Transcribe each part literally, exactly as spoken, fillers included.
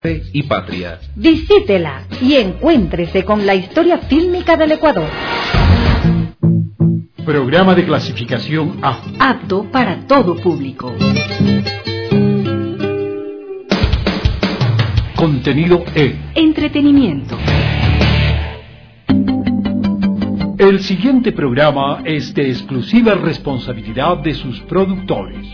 y Patria. Visítela y encuéntrese con la historia fílmica del Ecuador. Programa de clasificación A. Apto para todo público. Contenido E. Entretenimiento. El siguiente programa es de exclusiva responsabilidad de sus productores.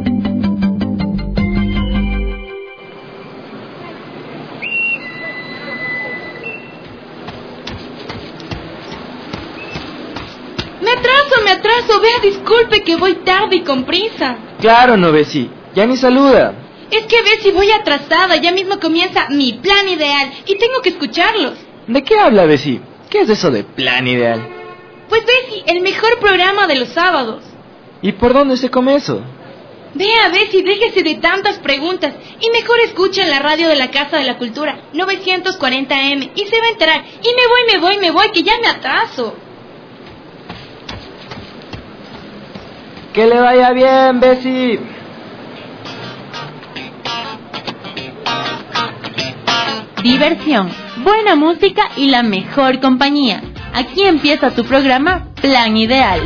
Me atraso, me atraso, vea, disculpe que voy tarde y con prisa. Claro, no, Bessie, ya ni saluda. Es que Bessie, voy atrasada, ya mismo comienza mi plan ideal y tengo que escucharlos. ¿De qué habla, Bessie? ¿Qué es eso de plan ideal? Pues Bessie, el mejor programa de los sábados. ¿Y por dónde se come eso? Vea, Bessie, déjese de tantas preguntas y mejor escuchen la radio de la Casa de la Cultura, novecientos cuarenta A M, y se va a enterar. Y me voy, me voy, me voy, que ya me atraso. Que le vaya bien, Bessie. Diversión, buena música y la mejor compañía. Aquí empieza tu programa Plan Ideal.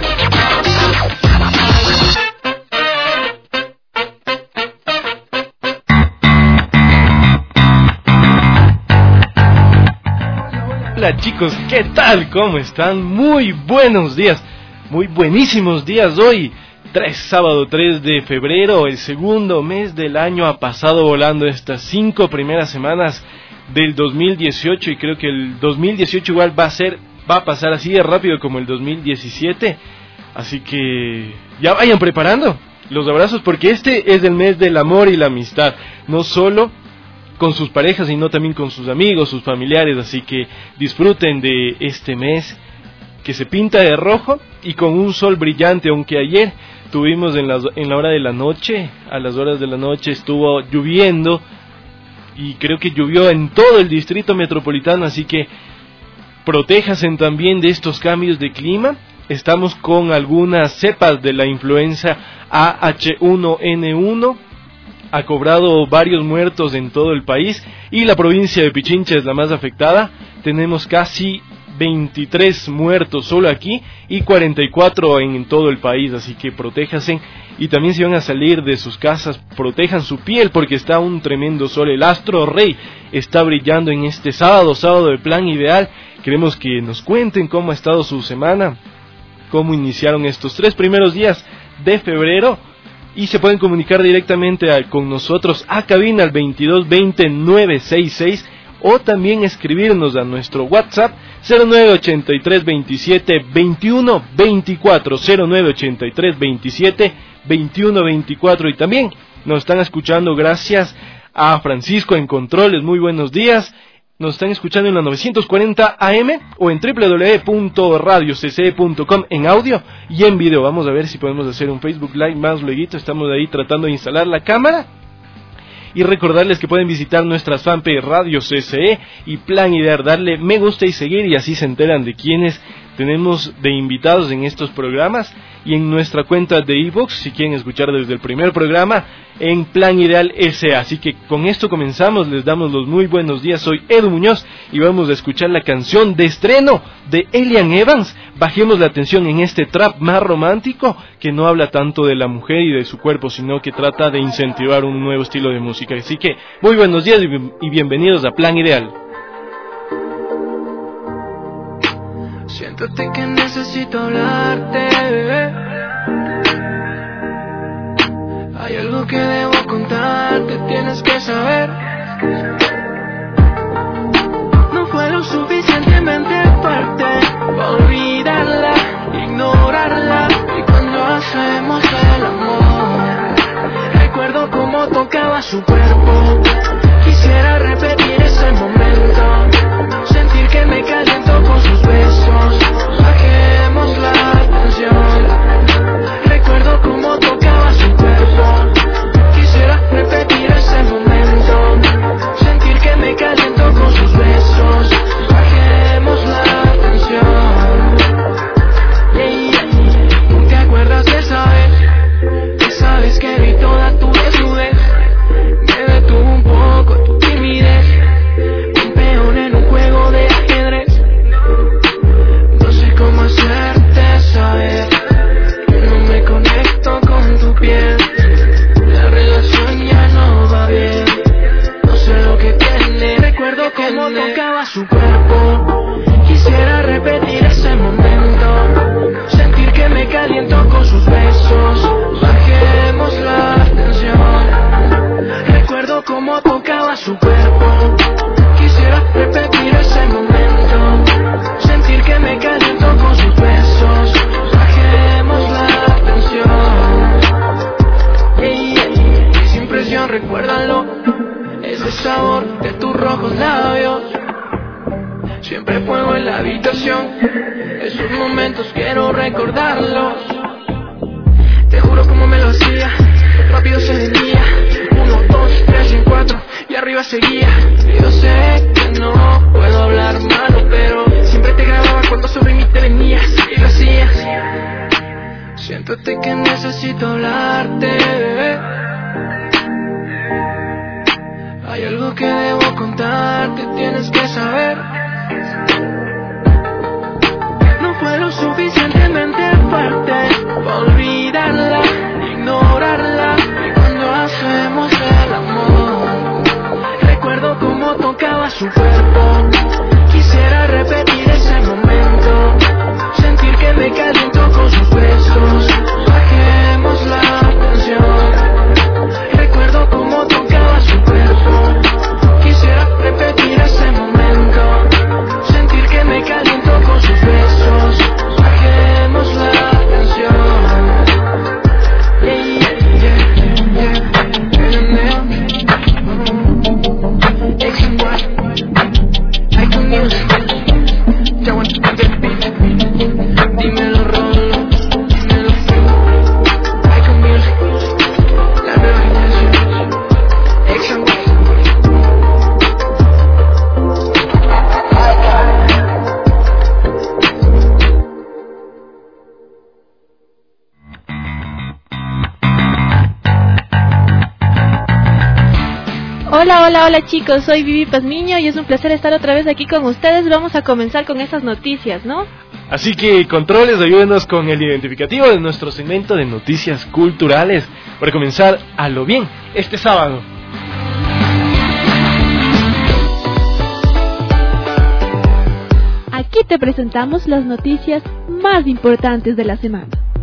Hola chicos, ¿qué tal? ¿Cómo están? Muy buenos días, muy buenísimos días hoy. tres, sábado tres de febrero, el segundo mes del año ha pasado volando estas cinco primeras semanas del dos mil dieciocho y creo que el dos mil dieciocho igual va a ser, va a pasar así de rápido como el dos mil diecisiete, así que ya vayan preparando los abrazos porque este es el mes del amor y la amistad, no solo con sus parejas sino también con sus amigos, sus familiares, así que disfruten de este mes que se pinta de rojo y con un sol brillante, aunque ayer tuvimos en la, en la hora de la noche, a las horas de la noche estuvo lloviendo y creo que llovió en todo el distrito metropolitano, así que protéjanse también de estos cambios de clima. Estamos con algunas cepas de la influenza A H uno N uno, ha cobrado varios muertos en todo el país y la provincia de Pichincha es la más afectada, tenemos casi veintitrés muertos solo aquí y cuarenta y cuatro en todo el país, así que protéjanse y también si van a salir de sus casas protejan su piel porque está un tremendo sol, el astro rey está brillando en este sábado, sábado de Plan Ideal. Queremos que nos cuenten cómo ha estado su semana, cómo iniciaron estos tres primeros días de febrero y se pueden comunicar directamente a, con nosotros a cabina al veintidós veinte nueve sesenta y seis o también escribirnos a nuestro WhatsApp cero nueve ochenta y tres veintisiete veintiuno veinticuatro, cero nueve ochenta y tres veintisiete veintiuno veinticuatro y también nos están escuchando gracias a Francisco en Controles, muy buenos días, nos están escuchando en la novecientos cuarenta A M o en doble u doble u doble u punto radio c c e punto com en audio y en video, vamos a ver si podemos hacer un Facebook Live más luego, estamos ahí tratando de instalar la cámara. Y recordarles que pueden visitar nuestras fanpage Radio C C E y Plan Ideal, darle me gusta y seguir y así se enteran de quienes tenemos de invitados en estos programas y en nuestra cuenta de iVoox si quieren escuchar desde el primer programa en Plan Ideal S A. Así que con esto comenzamos, les damos los muy buenos días, soy Edu Muñoz y vamos a escuchar la canción de estreno de Elian Evans. Bajemos la atención en este trap más romántico que no habla tanto de la mujer y de su cuerpo, sino que trata de incentivar un nuevo estilo de música. Así que muy buenos días y bienvenidos a Plan Ideal. Siéntate que necesito hablarte, bebé. Hay algo que debo contarte, tienes que saber. No fue lo suficientemente fuerte para olvidarla, ignorarla. Y cuando hacemos el amor, recuerdo cómo tocaba su cuerpo. Quisiera repetir ese momento, sentir que me caliento con sus besos. Bajemos la tensión, recuerdo cómo tocaba su cuerpo. Quisiera repetir ese momento, de tus rojos labios. Siempre fuego en la habitación, esos momentos quiero recordarlos. Te juro como me lo hacía, rápido se venía. Uno, dos, tres y cuatro, y arriba seguía. Yo sé que no puedo hablar malo, pero siempre te grababa cuando sobre mí te venías y lo hacías. Siéntate que necesito hablarte, bebé. Hay algo que debo contarte, tienes que saber. No fue lo suficientemente fuerte para olvidarla, ignorarla. Y cuando hacemos el amor, recuerdo cómo tocaba su cuerpo. Quisiera repetir ese momento, sentir que me caliento con sus besos. Bajemos la tensión, recuerdo cómo tocaba su cuerpo. Quisiera repetir ese momento, sentir que me caliento con sus besos. Bajemos la tensión. Yeah, yeah, yeah, yeah. X and Y, I can use it. Ya want to get beat. Dímelo Rolo, dímelo Flo. I can use it. La nueva generación. X and Y. Hola, hola, hola chicos, soy Vivi Pazmiño y es un placer estar otra vez aquí con ustedes. Vamos a comenzar con estas noticias, ¿no? Así que, controles, ayúdenos con el identificativo de nuestro segmento de noticias culturales para comenzar a lo bien este sábado. Aquí te presentamos las noticias más importantes de la semana.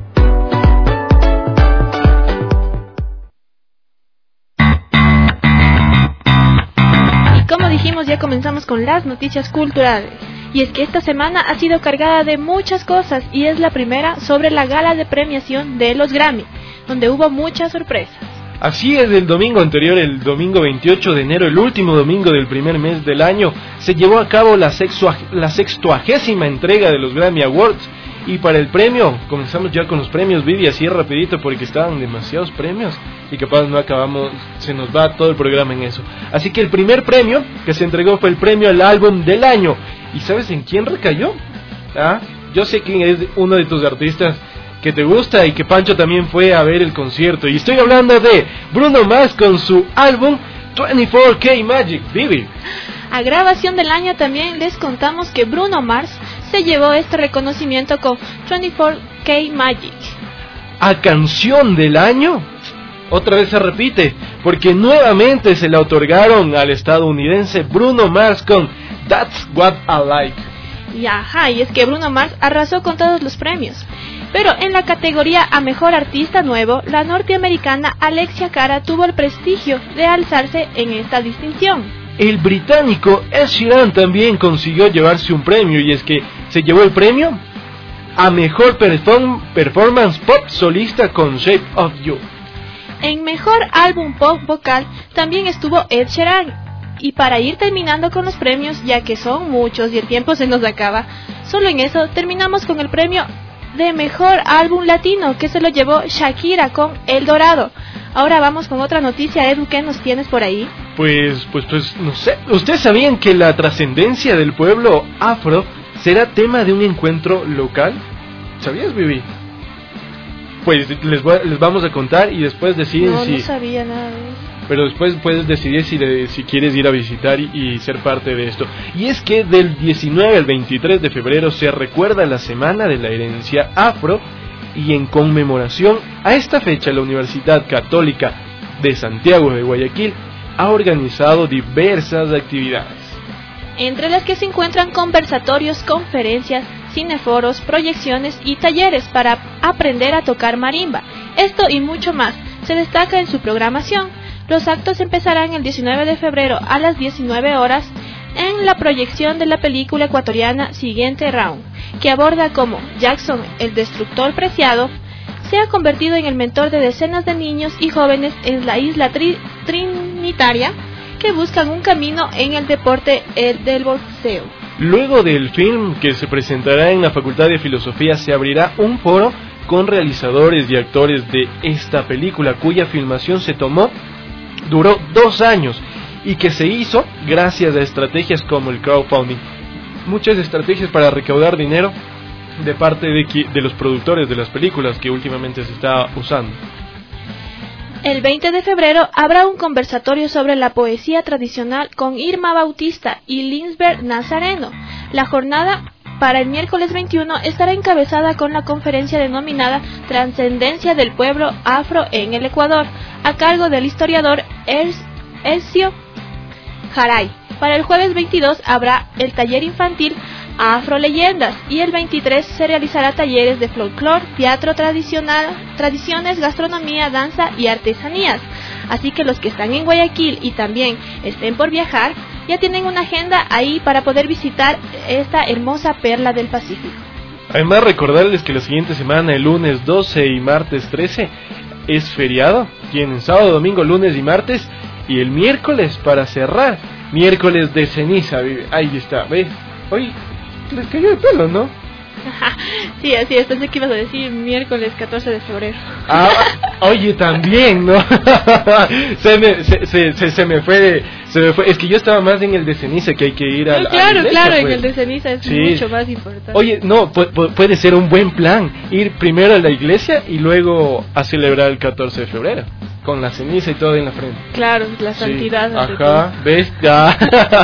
Como dijimos, ya comenzamos con las noticias culturales. Y es que esta semana ha sido cargada de muchas cosas y es la primera sobre la gala de premiación de los Grammy, donde hubo muchas sorpresas. Así es, el domingo anterior, el domingo veintiocho de enero, el último domingo del primer mes del año, se llevó a cabo la, sexua, la sextuagésima entrega de los Grammy Awards. Y para el premio, comenzamos ya con los premios, Vivi, así rapidito porque estaban demasiados premios y capaz no acabamos, se nos va todo el programa en eso. Así que el primer premio que se entregó fue el premio al álbum del año. ¿Y sabes en quién recayó? ¿Ah? Yo sé quién es uno de tus artistas que te gusta y que Pancho también fue a ver el concierto. Y estoy hablando de Bruno Mars con su álbum veinticuatro K Magic, Vivi. A grabación del año también les contamos que Bruno Mars se llevó este reconocimiento con veinticuatro K Magic. A canción del año, otra vez se repite, porque nuevamente se la otorgaron al estadounidense Bruno Mars con That's What I Like. Y ajá, y es que Bruno Mars arrasó con todos los premios. Pero en la categoría a Mejor Artista Nuevo, la norteamericana Alexia Cara tuvo el prestigio de alzarse en esta distinción. El británico Ed Sheeran también consiguió llevarse un premio, y es que se llevó el premio a Mejor perform- Performance Pop Solista con Shape of You. En Mejor Álbum Pop Vocal también estuvo Ed Sheeran. Y para ir terminando con los premios, ya que son muchos y el tiempo se nos acaba, solo en eso terminamos con el premio de Mejor Álbum Latino, que se lo llevó Shakira con El Dorado. Ahora vamos con otra noticia, Edu, ¿qué nos tienes por ahí? Pues, pues, pues, no sé. ¿Ustedes sabían que la trascendencia del pueblo afro será tema de un encuentro local? ¿Sabías, Vivi? Pues les, voy, les vamos a contar y después deciden no, si... No, sabía nada de eso. Pero después puedes decidir si, de, si quieres ir a visitar y, y ser parte de esto. Y es que del diecinueve al veintitrés de febrero se recuerda la Semana de la Herencia Afro, y en conmemoración a esta fecha la Universidad Católica de Santiago de Guayaquil ha organizado diversas actividades, entre las que se encuentran conversatorios, conferencias, cineforos, proyecciones y talleres para aprender a tocar marimba. Esto y mucho más se destaca en su programación. Los actos empezarán el diecinueve de febrero a las diecinueve horas en la proyección de la película ecuatoriana Siguiente Round, que aborda cómo Jackson, el destructor preciado, se ha convertido en el mentor de decenas de niños y jóvenes en la isla tri- trinitaria que buscan un camino en el deporte el del boxeo. Luego del film que se presentará en la Facultad de Filosofía, se abrirá un foro con realizadores y actores de esta película, cuya filmación se tomó, duró dos años y que se hizo gracias a estrategias como el crowdfunding. Muchas estrategias para recaudar dinero de parte de, de los productores de las películas que últimamente se está usando. El veinte de febrero habrá un conversatorio sobre la poesía tradicional con Irma Bautista y Linsberg Nazareno. La jornada para el miércoles veintiuno estará encabezada con la conferencia denominada Trascendencia del pueblo afro en el Ecuador, a cargo del historiador Ezio Jaray. Para el jueves veintidós habrá el taller infantil Afroleyendas y el veintitrés se realizará talleres de folclore, teatro tradicional, tradiciones, gastronomía, danza y artesanías. Así que los que están en Guayaquil y también estén por viajar, ya tienen una agenda ahí para poder visitar esta hermosa perla del Pacífico. Además, recordarles que la siguiente semana, el lunes doce y martes trece, es feriado. Tienen sábado, domingo, lunes y martes, y el miércoles para cerrar, miércoles de ceniza. Ahí está, ¿ves? Hoy les cayó el pelo, ¿no? Sí, así es, pensé que ibas a decir miércoles catorce de febrero. Ah, oye, también, ¿no? se, me, se, se, se, se me fue, se me fue, es que yo estaba más en el de ceniza, que hay que ir a, no, a claro, la iglesia, claro, pues. En el de ceniza es sí. mucho más importante. Oye, no, pu- puede ser un buen plan, ir primero a la iglesia y luego a celebrar el catorce de febrero, con la ceniza y todo en la frente. Claro, la santidad. Sí. Ajá, ¿ves? Ya.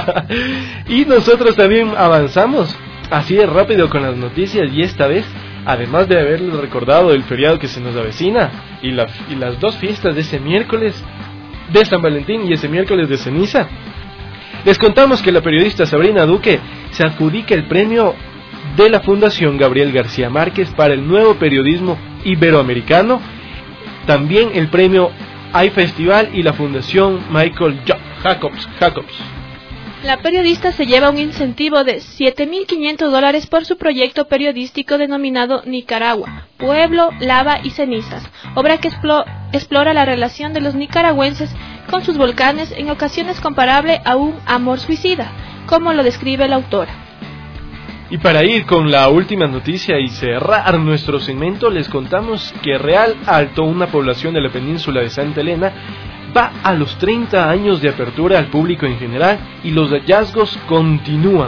Y nosotros también avanzamos así de rápido con las noticias, y esta vez, además de haberles recordado el feriado que se nos avecina y, la, y las dos fiestas de ese miércoles de San Valentín y ese miércoles de ceniza, les contamos que la periodista Sabrina Duque se adjudica el premio de la Fundación Gabriel García Márquez para el nuevo periodismo iberoamericano, también el premio iFestival y la Fundación Michael Jacobs. Jacobs. La periodista se lleva un incentivo de siete mil quinientos dólares por su proyecto periodístico denominado Nicaragua, Pueblo, Lava y Cenizas, obra que explo- explora la relación de los nicaragüenses con sus volcanes, en ocasiones comparable a un amor suicida, como lo describe la autora. Y para ir con la última noticia y cerrar nuestro segmento, les contamos que Real Alto, una población de la península de Santa Elena, va a los treinta años de apertura al público en general y los hallazgos continúan.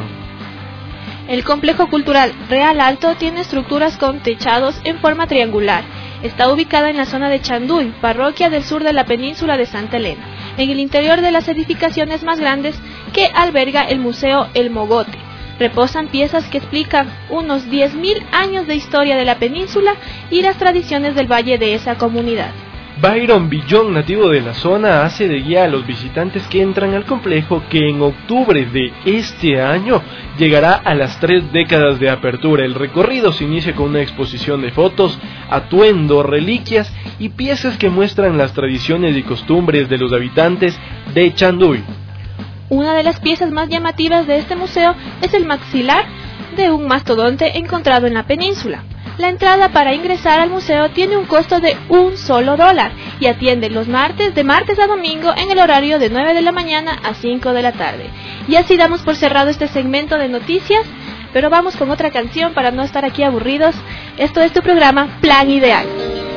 El complejo cultural Real Alto tiene estructuras con techados en forma triangular. Está ubicada en la zona de Chanduy, parroquia del sur de la península de Santa Elena, en el interior de las edificaciones más grandes que alberga el Museo El Mogote. Reposan piezas que explican unos diez mil años de historia de la península y las tradiciones del valle de esa comunidad. Byron Villón, nativo de la zona, hace de guía a los visitantes que entran al complejo, que en octubre de este año llegará a las tres décadas de apertura. El recorrido se inicia con una exposición de fotos, atuendos, reliquias y piezas que muestran las tradiciones y costumbres de los habitantes de Chanduy. Una de las piezas más llamativas de este museo es el maxilar de un mastodonte encontrado en la península. La entrada para ingresar al museo tiene un costo de un solo dólar y atiende los martes de martes a domingo en el horario de nueve de la mañana a cinco de la tarde. Y así damos por cerrado este segmento de noticias, pero vamos con otra canción para no estar aquí aburridos. Esto es tu programa Plan Ideal.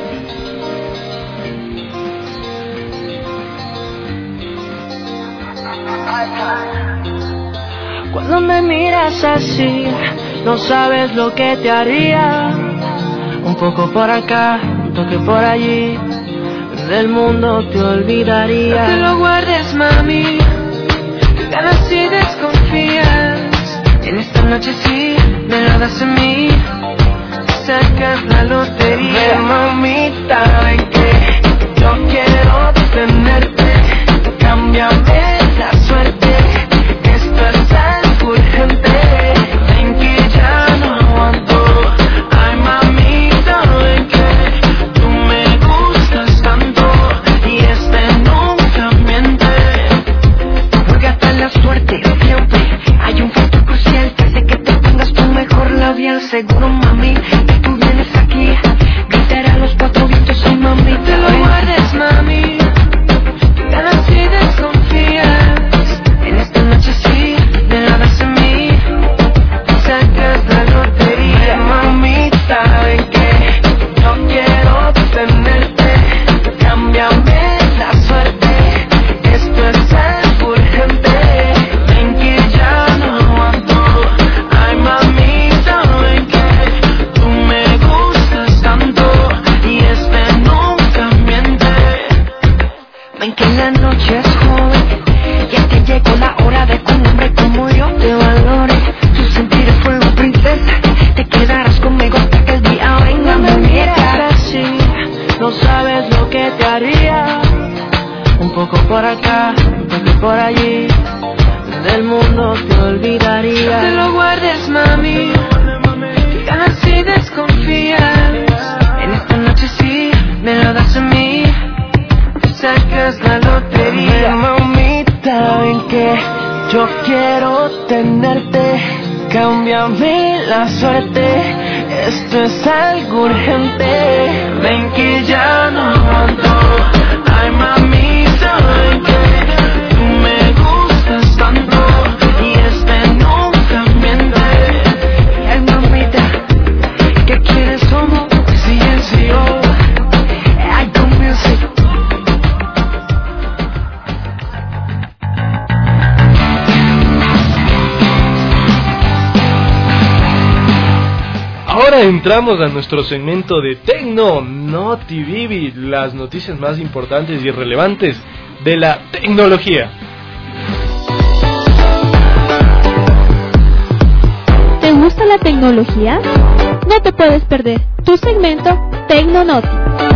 Cuando me miras así, no sabes lo que te haría. Un poco por acá, un toque por allí, del mundo te olvidaría. No te lo guardes, mami, que ganas y desconfías. En esta noche sí, me lo das a mí, sacas la lotería. Ven, mamita, ven que yo quiero tenerte, cámbiame la suerte, esto es algo urgente. Ven que ya no aguanto, ay mamita, ven que tú me gustas tanto y este nunca miente. Juega hasta la suerte siempre, hay un factor crucial que hace que te pongas tu mejor labial. Seguro, mami, que tú vienes aquí, gritaré a los cuatro vientos, ay mami, te lo guardes, mami, ganas y desconfías. cuando te olvidaría. No te lo guardes, mami, que ganas si desconfías. En esta noche sí, me lo das a mí, te sacas la lotería. Mamita, ven que yo quiero tenerte, cámbiame la suerte, esto es algo urgente. Ven que ya no aguanto, ay mamita, ven que tú me gustas tanto y este nunca miente. Ay mamita, ¿qué quieres como silencio? Ay, con music. Ahora entramos a nuestro segmento de Tecno Noti Vivi, las noticias más importantes y relevantes de la tecnología. ¿Te gusta la tecnología? No te puedes perder tu segmento Tecno Noti.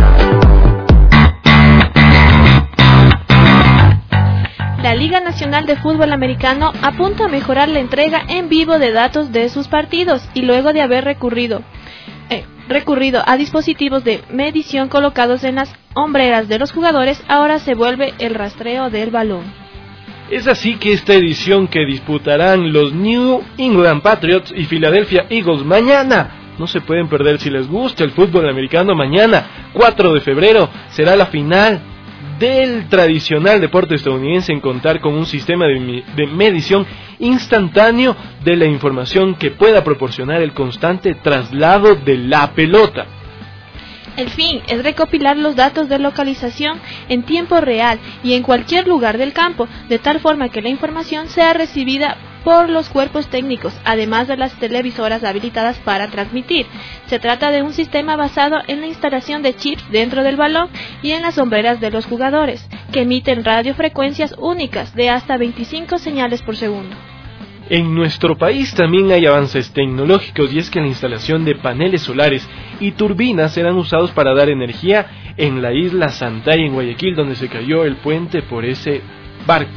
La Liga Nacional de Fútbol Americano apunta a mejorar la entrega en vivo de datos de sus partidos y luego de haber recurrido, eh, recurrido a dispositivos de medición colocados en las hombreras de los jugadores, ahora se vuelve el rastreo del balón. Es así que esta edición que disputarán los New England Patriots y Philadelphia Eagles mañana, no se pueden perder si les gusta el fútbol americano. Mañana, cuatro de febrero, será la final del tradicional deporte estadounidense en contar con un sistema de, de medición instantáneo de la información que pueda proporcionar el constante traslado de la pelota. El fin es recopilar los datos de localización en tiempo real y en cualquier lugar del campo, de tal forma que la información sea recibida por los cuerpos técnicos, además de las televisoras habilitadas para transmitir. Se trata de un sistema basado en la instalación de chips dentro del balón y en las hombreras de los jugadores, que emiten radiofrecuencias únicas de hasta veinticinco señales por segundo. En nuestro país también hay avances tecnológicos, y es que la instalación de paneles solares y turbinas serán usados para dar energía en la isla Santay en Guayaquil, donde se cayó el puente por ese barco.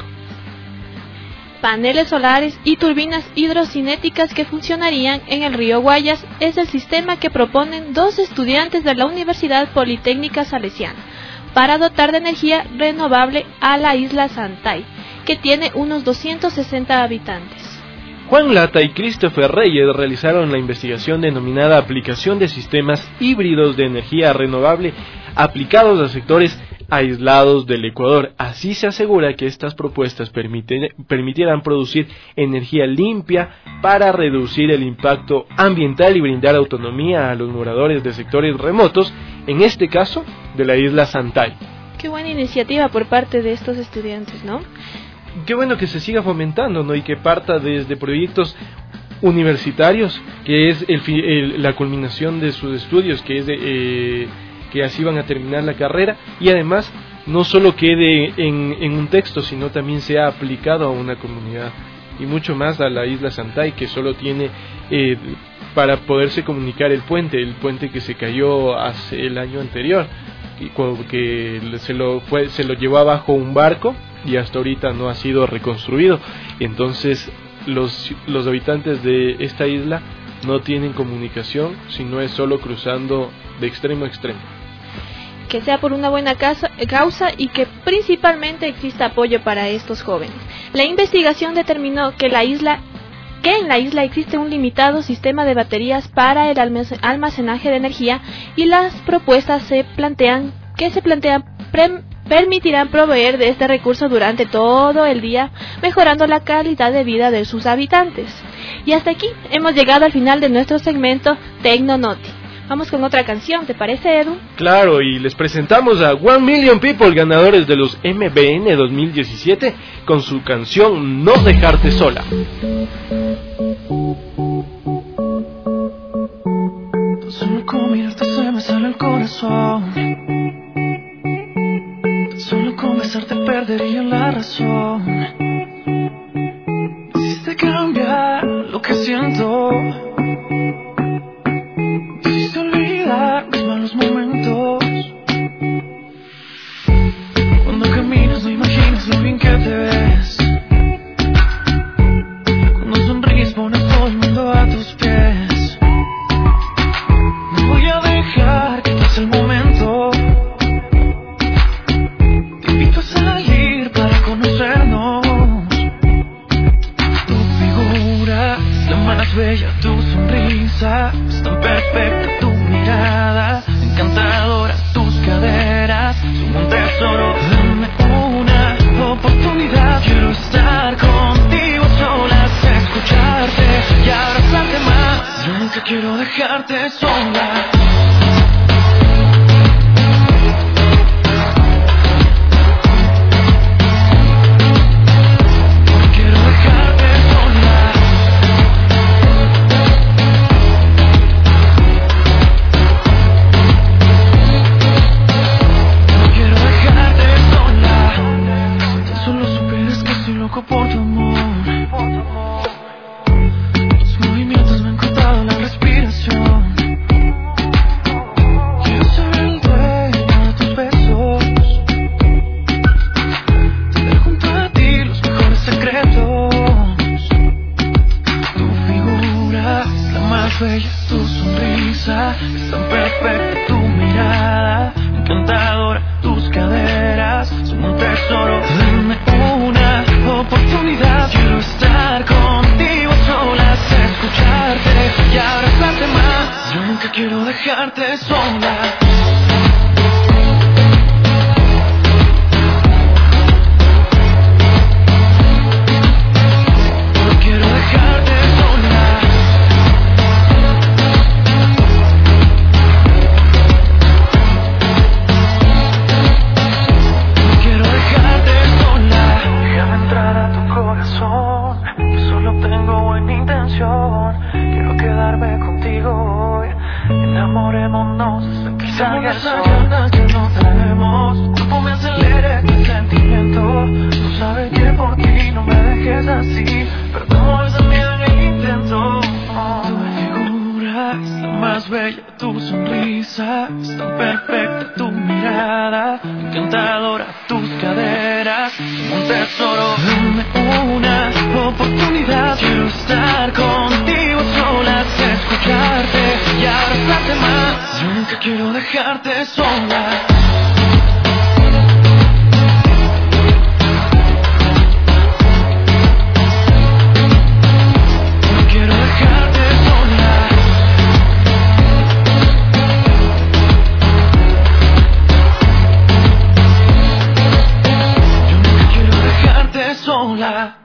Paneles solares y turbinas hidrocinéticas que funcionarían en el río Guayas es el sistema que proponen dos estudiantes de la Universidad Politécnica Salesiana para dotar de energía renovable a la isla Santay, que tiene unos doscientos sesenta habitantes. Juan Lata y Christopher Reyes realizaron la investigación denominada Aplicación de Sistemas Híbridos de Energía Renovable aplicados a sectores aislados del Ecuador. Así se asegura que estas propuestas permiten, permitirán producir energía limpia para reducir el impacto ambiental y brindar autonomía a los moradores de sectores remotos, en este caso de la isla Santay. Qué buena iniciativa por parte de estos estudiantes, ¿no? Qué bueno que se siga fomentando, ¿no? Y que parta desde proyectos universitarios, que es el, el, la culminación de sus estudios, que es de, eh, que así van a terminar la carrera, y además no solo quede en, en un texto, sino también sea aplicado a una comunidad, y mucho más a la isla Santay, que solo tiene eh, para poderse comunicar el puente, el puente que se cayó hace el año anterior, y que se lo fue, se lo llevó abajo un barco y hasta ahorita no ha sido reconstruido. Entonces los los habitantes de esta isla no tienen comunicación, sino es solo cruzando de extremo a extremo. Que sea por una buena causa, causa y que principalmente exista apoyo para estos jóvenes. La investigación determinó que la isla que en la isla existe un limitado sistema de baterías para el almacenaje de energía, y las propuestas se plantean que se plantean pre- permitirán proveer de este recurso durante todo el día, mejorando la calidad de vida de sus habitantes. Y hasta aquí hemos llegado al final de nuestro segmento Tecno Noti. Vamos con otra canción, ¿te parece, Edu? Claro, y les presentamos a One Million People, ganadores de los M B N dos mil diecisiete, con su canción No Dejarte Sola. Solo con mirarte se me sale el corazón, solo con besarte perdería la razón. Hiciste cambiar lo que siento, hiciste olvidar mis malos momentos. Cuando caminas no imaginas lo bien que te ves, más bella tu sonrisa, es tan perfecta tu mirada, encantadora tus caderas, son un tesoro. Dame una oportunidad, quiero estar contigo solas, escucharte y abrazarte más. Yo nunca quiero dejarte sola. Por tu amor, tus movimientos me han cortado la respiración. Quiero ser el dueño de tus besos, tener junto a ti los mejores secretos. Tu figura es la más bella, tu sonrisa es tan perfecta, tu mirada encantadora, tus caderas son un tesoro. Dame una oportunidad, quiero estar contigo solas, escucharte y abrazarte más. Yo nunca quiero dejarte sola. No quiero dejarte sola. No quiero dejarte sola. Déjame entrar a tu corazón, yo solo tengo buena intención. Quiero quedarme contigo hoy, enamorémonos hasta que salga el sol. Que no tenemos, tu cuerpo me acelera este sentimiento. Tú sabes que por ti no me dejes así, pero no es miedo en el intento. Tu figura es la más bella, tu sonrisa es tan perfecta, tu mirada encantadora, tus caderas son un tesoro. Dame una oportunidad, quiero estar contigo solas, escucharte y abrazarte más. Yo nunca quiero dejarte sola. No quiero dejarte sola. Yo nunca quiero dejarte sola.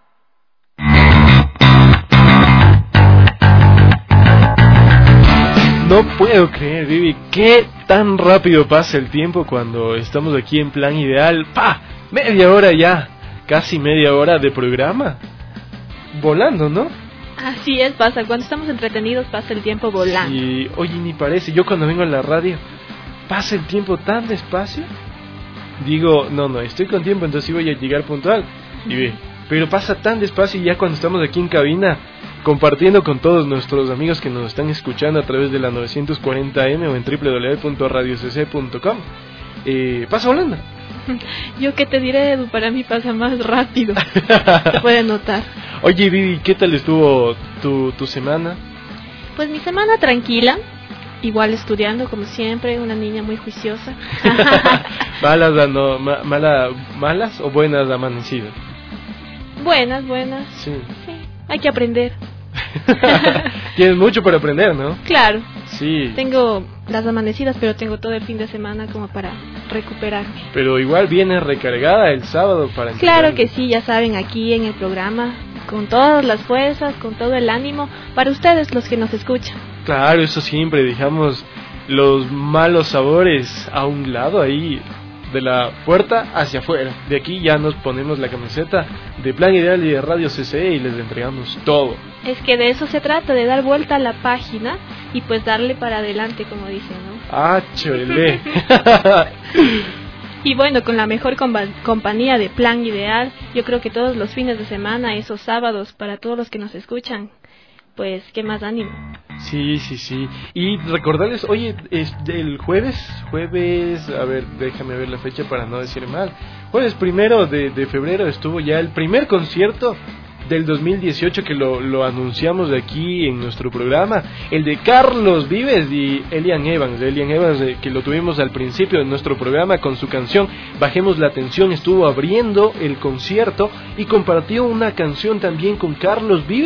No puedo creer, Vivi, qué tan rápido pasa el tiempo cuando estamos aquí en Plan Ideal. ¡Pah! Media hora ya, casi media hora de programa. Volando, ¿no? Así es, pasa. Cuando estamos entretenidos pasa el tiempo volando. Y oye, ni parece, yo cuando vengo a la radio, pasa el tiempo tan despacio. Digo, no, no, estoy con tiempo, entonces sí voy a llegar puntual. Y ve, pero pasa tan despacio y ya cuando estamos aquí en cabina, compartiendo con todos nuestros amigos que nos están escuchando a través de la novecientos cuarenta eme o en doble u doble u doble u punto radio c c punto com, eh, pasa volando. Yo qué te diré, Edu, para mí pasa más rápido. Se puede notar. Oye, Vivi, ¿qué tal estuvo tu, tu semana? Pues mi semana tranquila, igual estudiando como siempre, una niña muy juiciosa. ¿Malas, no, ma, mala, malas o buenas amanecidas? Buenas, buenas. Sí. Sí, hay que aprender. Tienes mucho para aprender, ¿no? Claro. Sí. Tengo las amanecidas, pero tengo todo el fin de semana como para recuperarme. Pero igual vienes recargada el sábado para entregar. Claro que sí, ya saben, aquí en el programa, con todas las fuerzas, con todo el ánimo, para ustedes los que nos escuchan. Claro, eso siempre, dejamos los malos sabores a un lado ahí, de la puerta hacia afuera. De aquí ya nos ponemos la camiseta de Plan Ideal y de Radio C C E y les entregamos todo. Es que de eso se trata, de dar vuelta a la página y pues darle para adelante, como dicen, ¿no? ¡Ah, chole! Y bueno, con la mejor compa- compañía de Plan Ideal, yo creo que todos los fines de semana, esos sábados, para todos los que nos escuchan, pues qué más ánimo. Sí, sí, sí. Y recordarles, oye, es el jueves, jueves, a ver, déjame ver la fecha para no decir mal. Jueves primero de, de febrero estuvo ya el primer concierto del dos mil dieciocho que lo, lo anunciamos aquí en nuestro programa, el de Carlos Vives y Elian Evans. Elian Evans, eh, que lo tuvimos al principio de nuestro programa con su canción Bajemos la Tensión, estuvo abriendo el concierto y compartió una canción también con Carlos Vives.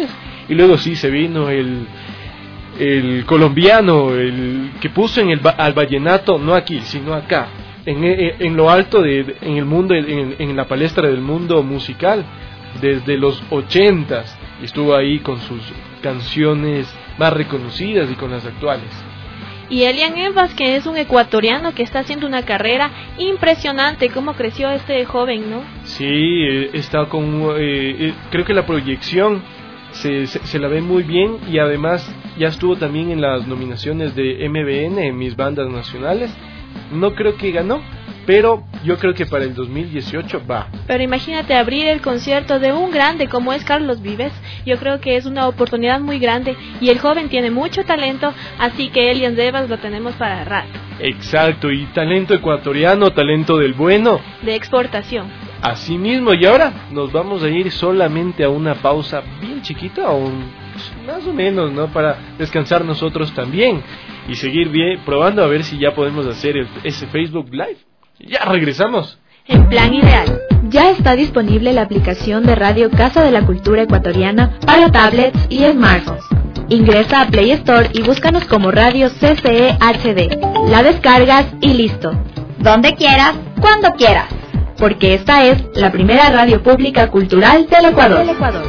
y luego sí se vino el el colombiano, el que puso en el al vallenato, no aquí, sino acá, en, en, en lo alto de, en el mundo, en, en la palestra del mundo musical, desde los ochentas, y estuvo ahí con sus canciones más reconocidas y con las actuales. Y Elian Evans, que es un ecuatoriano que está haciendo una carrera impresionante. ¿Cómo creció este joven, no? Sí, eh, está con, eh, eh, creo que la proyección se, se, se la ve muy bien, y además ya estuvo también en las nominaciones de M B N, en mis bandas nacionales. No creo que ganó, pero yo creo que para el dos mil dieciocho va. Pero imagínate abrir el concierto de un grande como es Carlos Vives. Yo creo que es una oportunidad muy grande, y el joven tiene mucho talento, así que Elian Evans lo tenemos para rato. Exacto, y talento ecuatoriano, talento del bueno. De exportación. Así mismo, y ahora nos vamos a ir solamente a una pausa bien chiquita, o un, más o menos, ¿no? Para descansar nosotros también y seguir bien, probando a ver si ya podemos hacer el, ese Facebook Live. Ya regresamos. En Plan Ideal. Ya está disponible la aplicación de Radio Casa de la Cultura Ecuatoriana para tablets y smartphones. Ingresa a Play Store y búscanos como Radio C C E H D. La descargas y listo. Donde quieras, cuando quieras. Porque esta es la primera radio pública cultural del Ecuador. Del Ecuador.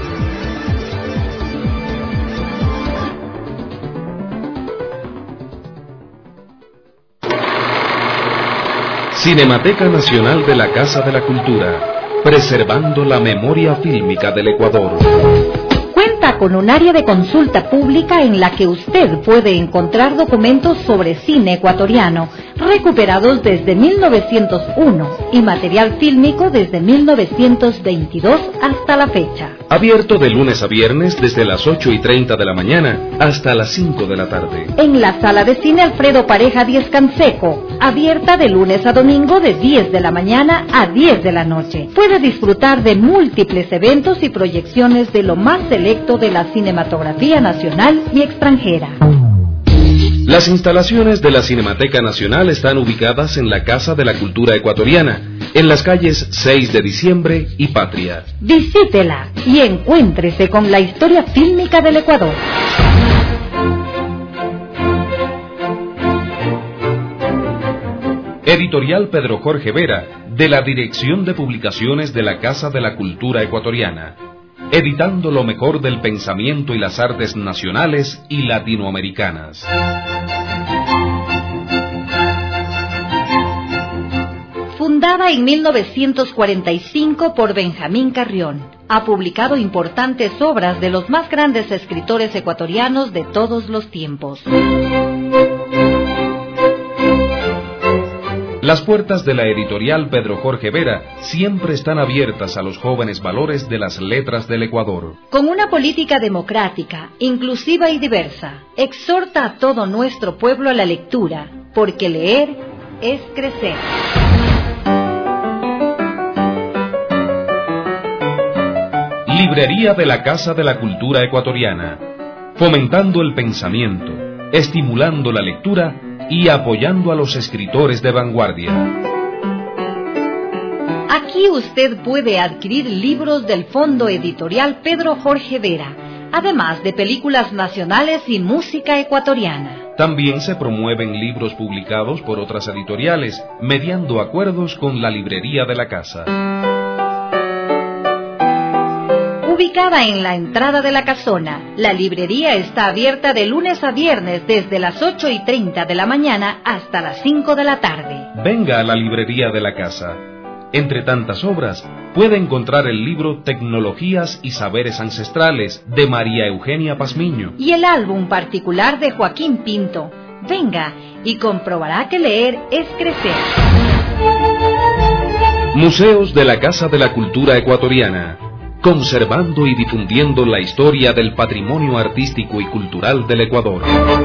Cinemateca Nacional de la Casa de la Cultura, preservando la memoria fílmica del Ecuador. Cuenta con un área de consulta pública en la que usted puede encontrar documentos sobre cine ecuatoriano, recuperados desde mil novecientos uno, y material fílmico desde mil novecientos veintidós hasta la fecha. Abierto de lunes a viernes desde las ocho y treinta de la mañana hasta las cinco de la tarde. En la Sala de Cine Alfredo Pareja Díez Canseco, abierta de lunes a domingo de diez de la mañana a diez de la noche. Puede disfrutar de múltiples eventos y proyecciones de lo más selecto de la cinematografía nacional y extranjera. Las instalaciones de la Cinemateca Nacional están ubicadas en la Casa de la Cultura Ecuatoriana, en las calles seis de diciembre y Patria. Visítela y encuéntrese con la historia fílmica del Ecuador. Editorial Pedro Jorge Vera, de la Dirección de Publicaciones de la Casa de la Cultura Ecuatoriana. Editando lo mejor del pensamiento y las artes nacionales y latinoamericanas. Fundada en mil novecientos cuarenta y cinco por Benjamín Carrión, ha publicado importantes obras de los más grandes escritores ecuatorianos de todos los tiempos. Las puertas de la editorial Pedro Jorge Vera siempre están abiertas a los jóvenes valores de las letras del Ecuador. Con una política democrática, inclusiva y diversa, exhorta a todo nuestro pueblo a la lectura, porque leer es crecer. Librería de la Casa de la Cultura Ecuatoriana, fomentando el pensamiento, estimulando la lectura y apoyando a los escritores de vanguardia. Aquí usted puede adquirir libros del Fondo Editorial Pedro Jorge Vera, además de películas nacionales y música ecuatoriana. También se promueven libros publicados por otras editoriales, mediando acuerdos con la librería de la casa. Ubicada en la entrada de la casona, la librería está abierta de lunes a viernes desde las ocho y treinta de la mañana hasta las cinco de la tarde. Venga a la librería de la casa. Entre tantas obras, puede encontrar el libro Tecnologías y Saberes Ancestrales de María Eugenia Pazmiño y el álbum particular de Joaquín Pinto. Venga y comprobará que leer es crecer. Museos de la Casa de la Cultura Ecuatoriana, conservando y difundiendo la historia del patrimonio artístico y cultural del Ecuador.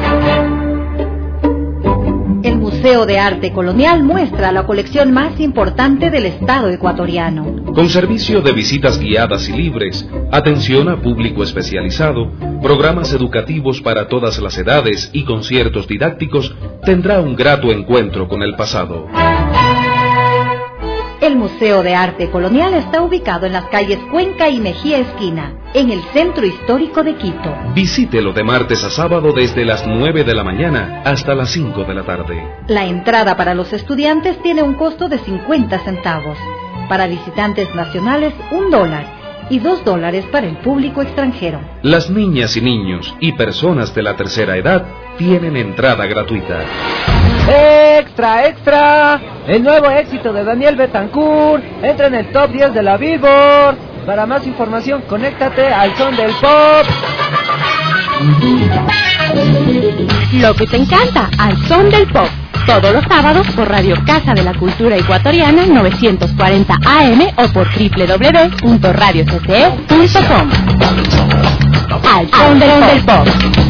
El Museo de Arte Colonial muestra la colección más importante del Estado ecuatoriano. Con servicio de visitas guiadas y libres, atención a público especializado, programas educativos para todas las edades y conciertos didácticos, tendrá un grato encuentro con el pasado. El Museo de Arte Colonial está ubicado en las calles Cuenca y Mejía Esquina, en el centro histórico de Quito. Visítelo de martes a sábado desde las nueve de la mañana hasta las cinco de la tarde. La entrada para los estudiantes tiene un costo de cincuenta centavos. Para visitantes nacionales, un dólar. Y dos dólares para el público extranjero. Las niñas y niños y personas de la tercera edad tienen entrada gratuita. ¡Extra, extra! El nuevo éxito de Daniel Betancourt entra en el top diez de la Billboard. Para más información, conéctate al Son del Pop. Lo que te encanta, al Son del Pop. Todos los sábados por Radio Casa de la Cultura Ecuatoriana novecientos cuarenta A M o por doble u doble u doble u punto radio c c e punto com. Al Son del Pop.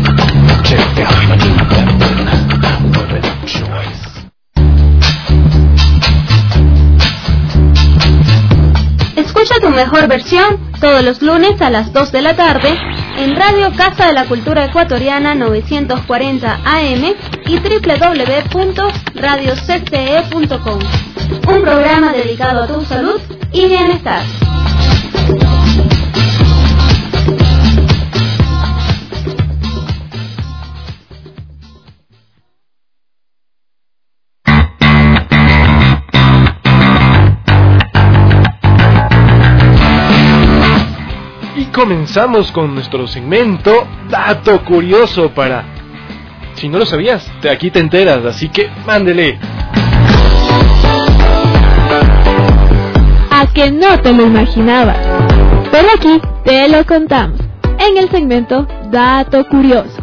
Escucha tu mejor versión todos los lunes a las dos de la tarde en Radio Casa de la Cultura Ecuatoriana novecientos cuarenta A M y doble u doble u doble u punto radio c c e punto com. Un programa dedicado a tu salud y bienestar. Comenzamos con nuestro segmento Dato Curioso para... Si no lo sabías, te, aquí te enteras, así que mándele. A que no te lo imaginabas, pero aquí te lo contamos, en el segmento Dato Curioso.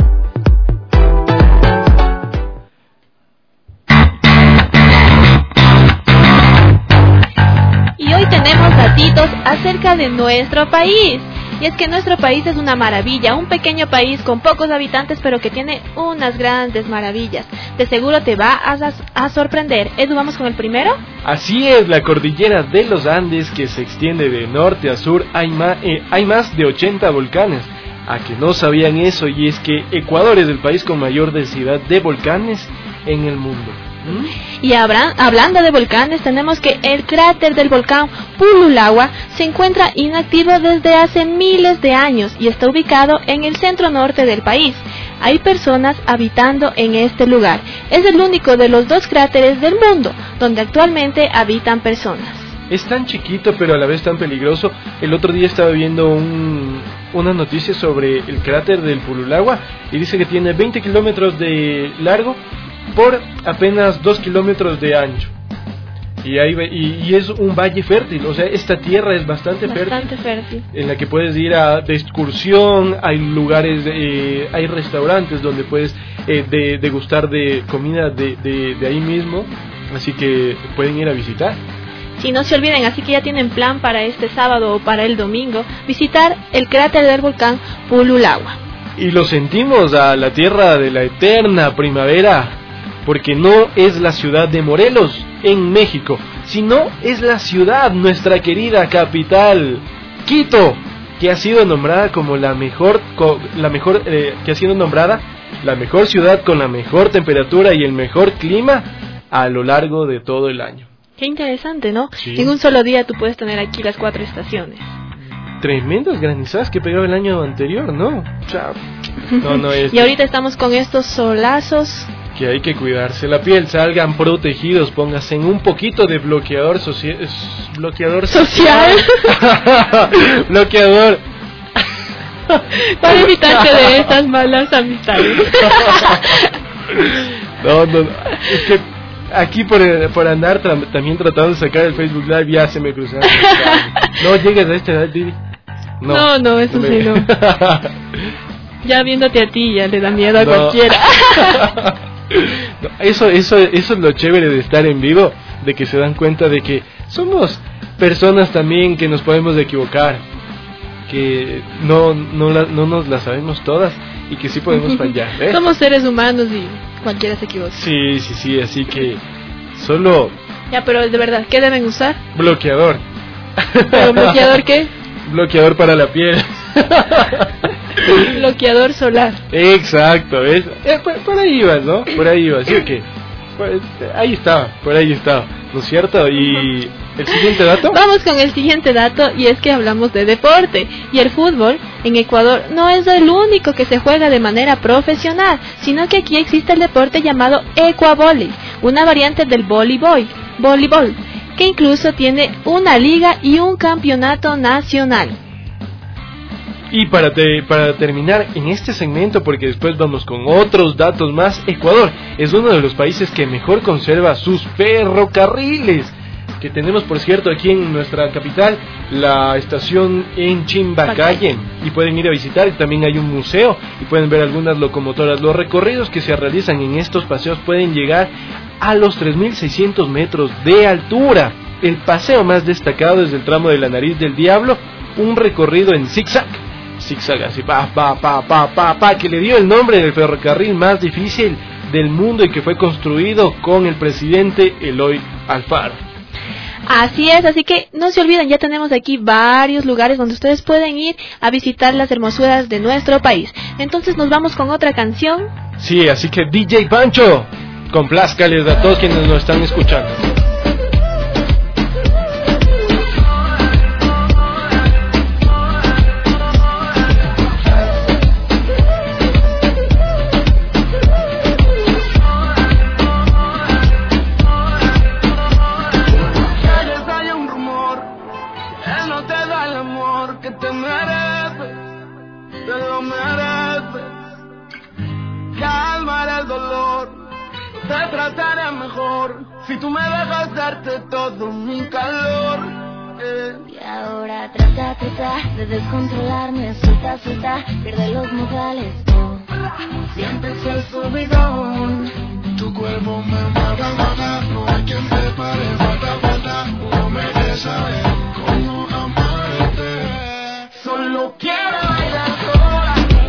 Y hoy tenemos datitos acerca de nuestro país. Y es que nuestro país es una maravilla, un pequeño país con pocos habitantes, pero que tiene unas grandes maravillas. De seguro te va a, a sorprender. Edu, ¿vamos con el primero? Así es, la cordillera de los Andes, que se extiende de norte a sur, hay, ma, eh, hay más de ochenta volcanes. A que no sabían eso, y es que Ecuador es el país con mayor densidad de volcanes en el mundo. Y habrá, hablando de volcanes, tenemos que el cráter del volcán Pululagua se encuentra inactivo desde hace miles de años y está ubicado en el centro norte del país. Hay personas habitando en este lugar. Es el único de los dos cráteres del mundo donde actualmente habitan personas. Es tan chiquito pero a la vez tan peligroso. El otro día estaba viendo un, una noticia sobre el cráter del Pululagua y dice que tiene veinte kilómetros de largo por apenas dos kilómetros de ancho. Y, ahí, y, y es un valle fértil, o sea, esta tierra es bastante, bastante fértil, fértil, en la que puedes ir a, de excursión, hay lugares, eh, hay restaurantes donde puedes eh, de, degustar de comida de, de, de ahí mismo, así que pueden ir a visitar. Sí, no se olviden, así que ya tienen plan para este sábado o para el domingo, visitar el cráter del volcán Pululagua. Y lo sentimos a la tierra de la eterna primavera, porque no es la ciudad de Morelos, en México, sino es la ciudad, nuestra querida capital, Quito, que ha sido nombrada como la mejor, la mejor, eh, que ha sido nombrada la mejor ciudad con la mejor temperatura y el mejor clima a lo largo de todo el año. Qué interesante, ¿no? Sí. En un solo día tú puedes tener aquí las cuatro estaciones. Tremendas granizadas que pegaba el año anterior, ¿no? Chao. No, no es. Y ahorita estamos con estos solazos. Que hay que cuidarse la piel, salgan protegidos, pónganse en un poquito de bloqueador social, bloqueador social, bloqueador, para evitarte de estas malas amistades. No, no, no, es que aquí por, por andar tra- también tratando de sacar el Facebook Live ya se me cruzaron. No llegues a esta edad, Didi. No, no, no eso no me... sí no. Ya viéndote a ti ya le da miedo a no. cualquiera. No, eso, eso, eso es lo chévere de estar en vivo, de que se dan cuenta de que somos personas también que nos podemos equivocar, que no, no, la, no nos la sabemos todas y que sí podemos fallar, ¿eh? Somos seres humanos y cualquiera se equivoca. Sí, sí, sí, así que solo... Ya, pero de verdad, ¿qué deben usar? Bloqueador. ¿Pero bloqueador qué? Bloqueador para la piel. Bloqueador solar. Exacto, ¿ves? Eh, por, por ahí ibas, ¿no? Por ahí ibas, ¿sí o qué? Pues, ahí estaba, por ahí estaba. ¿no es cierto? Y el siguiente dato. Vamos con el siguiente dato, y es que hablamos de deporte, y el fútbol en Ecuador no es el único que se juega de manera profesional, sino que aquí existe el deporte llamado ecuavóley, una variante del voleibol, voleibol, que incluso tiene una liga y un campeonato nacional. Y para, te, para terminar en este segmento, porque después vamos con otros datos más, Ecuador es uno de los países que mejor conserva sus ferrocarriles, que tenemos, por cierto, aquí en nuestra capital, la estación en Chimbacalle, y pueden ir a visitar, y también hay un museo, y pueden ver algunas locomotoras. Los recorridos que se realizan en estos paseos pueden llegar a los tres mil seiscientos metros de altura. El paseo más destacado es el tramo de la Nariz del Diablo, un recorrido en zigzag, zigzag así, pa, pa, pa, pa, pa, pa, que le dio el nombre del ferrocarril más difícil del mundo y que fue construido con el presidente Eloy Alfaro. Así es, así que no se olviden, ya tenemos aquí varios lugares donde ustedes pueden ir a visitar las hermosuras de nuestro país. Entonces nos vamos con otra canción. Sí, así que D J Pancho, complázcales a todos quienes nos están escuchando. Si tú me dejas darte todo mi calor, eh. Y ahora trata, trata de descontrolarme, suelta, suelta, pierde los modales, oh. Sientes el subidón, tu cuerpo me mata, mata, no hay quien te pare, falta, falta, no me dejes saber cómo amarte. Solo quiero bailar sola.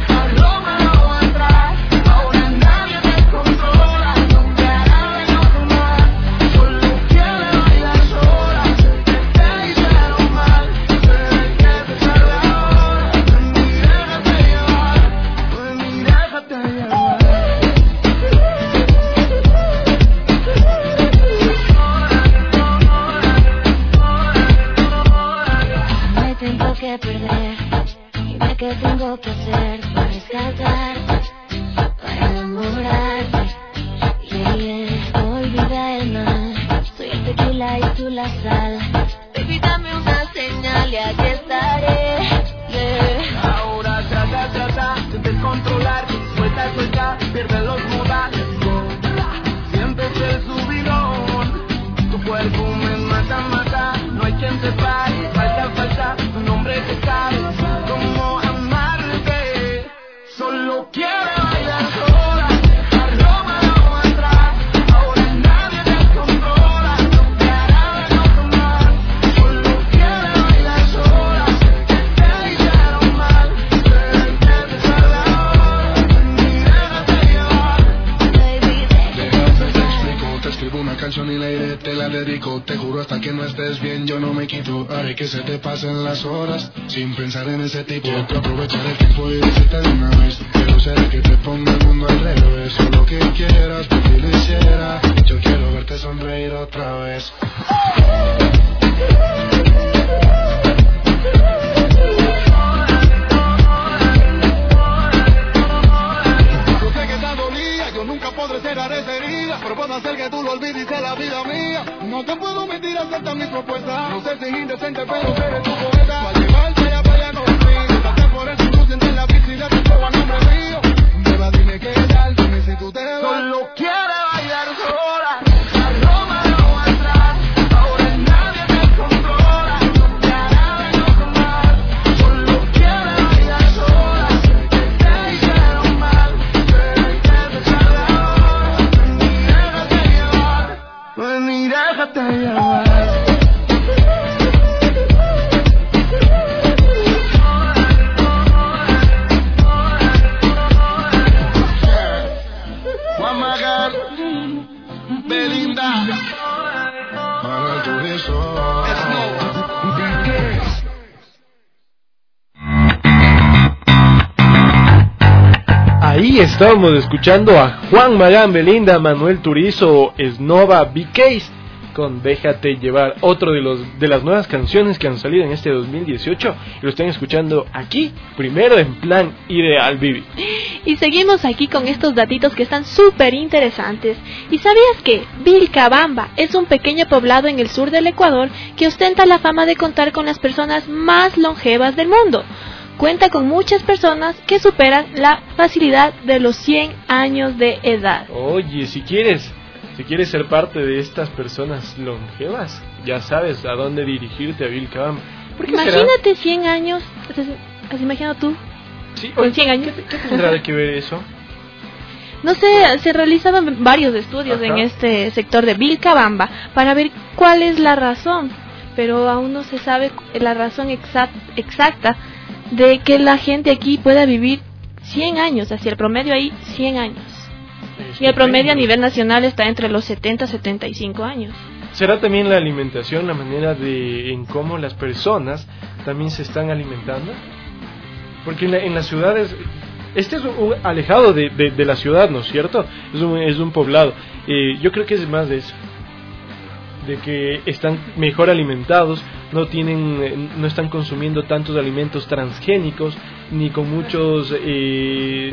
Perder, dime qué tengo que hacer para rescatar, para enamorarte, yeah, yeah. Olvida el mal, soy el tequila y tú la sal, baby dame una señal y aquí estaré, yeah. Ahora trata, trata de descontrolar, suelta, suelta, pierde los modales, sientes el subidón, tu cuerpo me mata, mata, no hay quien te pare, falta, falta, un hombre que sabe cómo amarte. Solo quiero bailar sola, aroma no atrás, ahora nadie te controla, no te hará de no tomar. Solo quiero bailar sola, te hicieron mal, sé que te sale ahora, ni déjate llevar. Baby, déjate te explico, te escribo una canción y la iré, te la dedico, te juro hasta que no estés bien yo no me quito, haré que se te pasen las horas sin pensar en ese tipo. Quiero aprovechar el tiempo y decirte de una vez, quiero ser que te ponga el mundo al revés, solo lo que quieras, porque lo hiciera, yo quiero verte sonreír otra vez. Yo sé que te dolía, yo nunca podré cerrar esa herida, pero puedo hacer que tú lo olvides y sea la vida mía. No te puedo mentir, acepta mi propuesta. No sé si es indecente, pero seré tu poeta. Pa' llevarte allá para allá conmigo. Pasé por eso, tú sientes la felicidad de todo a nombre mío. Beba, dime qué tal, dime si tú te vas. Solo quiero bailar sola. Aroma no atrás. Ahora nadie te controla. No te hará de no tomar. Solo quiero bailar sola. Te hicieron mal. Sé que te sale ahora. Ni déjate llevar. Ni déjate llevar. Belinda, Manuel Turizo, Ahí estábamos escuchando a Juan Magán, Belinda, Manuel Turizo, Snova, B-Case. con Déjate Llevar, otro de los de las nuevas canciones que han salido en este dos mil dieciocho y lo están escuchando aquí, primero en Plan Ideal, Vivi. Y seguimos aquí con estos datitos que están súper interesantes. ¿Y sabías que Vilcabamba es un pequeño poblado en el sur del Ecuador que ostenta la fama de contar con las personas más longevas del mundo? Cuenta con muchas personas que superan la facilidad de los cien años de edad. Oye, si quieres, si quieres ser parte de estas personas longevas, ya sabes a dónde dirigirte, a Vilcabamba. Imagínate será? cien años, ¿has imaginado tú? Sí, con cien años. ¿Qué, ¿Qué tendrá que ver eso? No sé, se realizaban varios estudios Ajá. en este sector de Vilcabamba para ver cuál es la razón, pero aún no se sabe la razón exact, exacta de que la gente aquí pueda vivir cien años, así el promedio ahí cien años. Es y el promedio a nivel nacional está entre los setenta a setenta y cinco años. ¿Será también la alimentación, la manera de en cómo las personas también se están alimentando? Porque en, la, en las ciudades, este es un, alejado de, de, de la ciudad, ¿no es cierto? Es un, es un poblado. Eh, yo creo que es más de eso, de que están mejor alimentados, no tienen, no están consumiendo tantos alimentos transgénicos ni con muchos eh,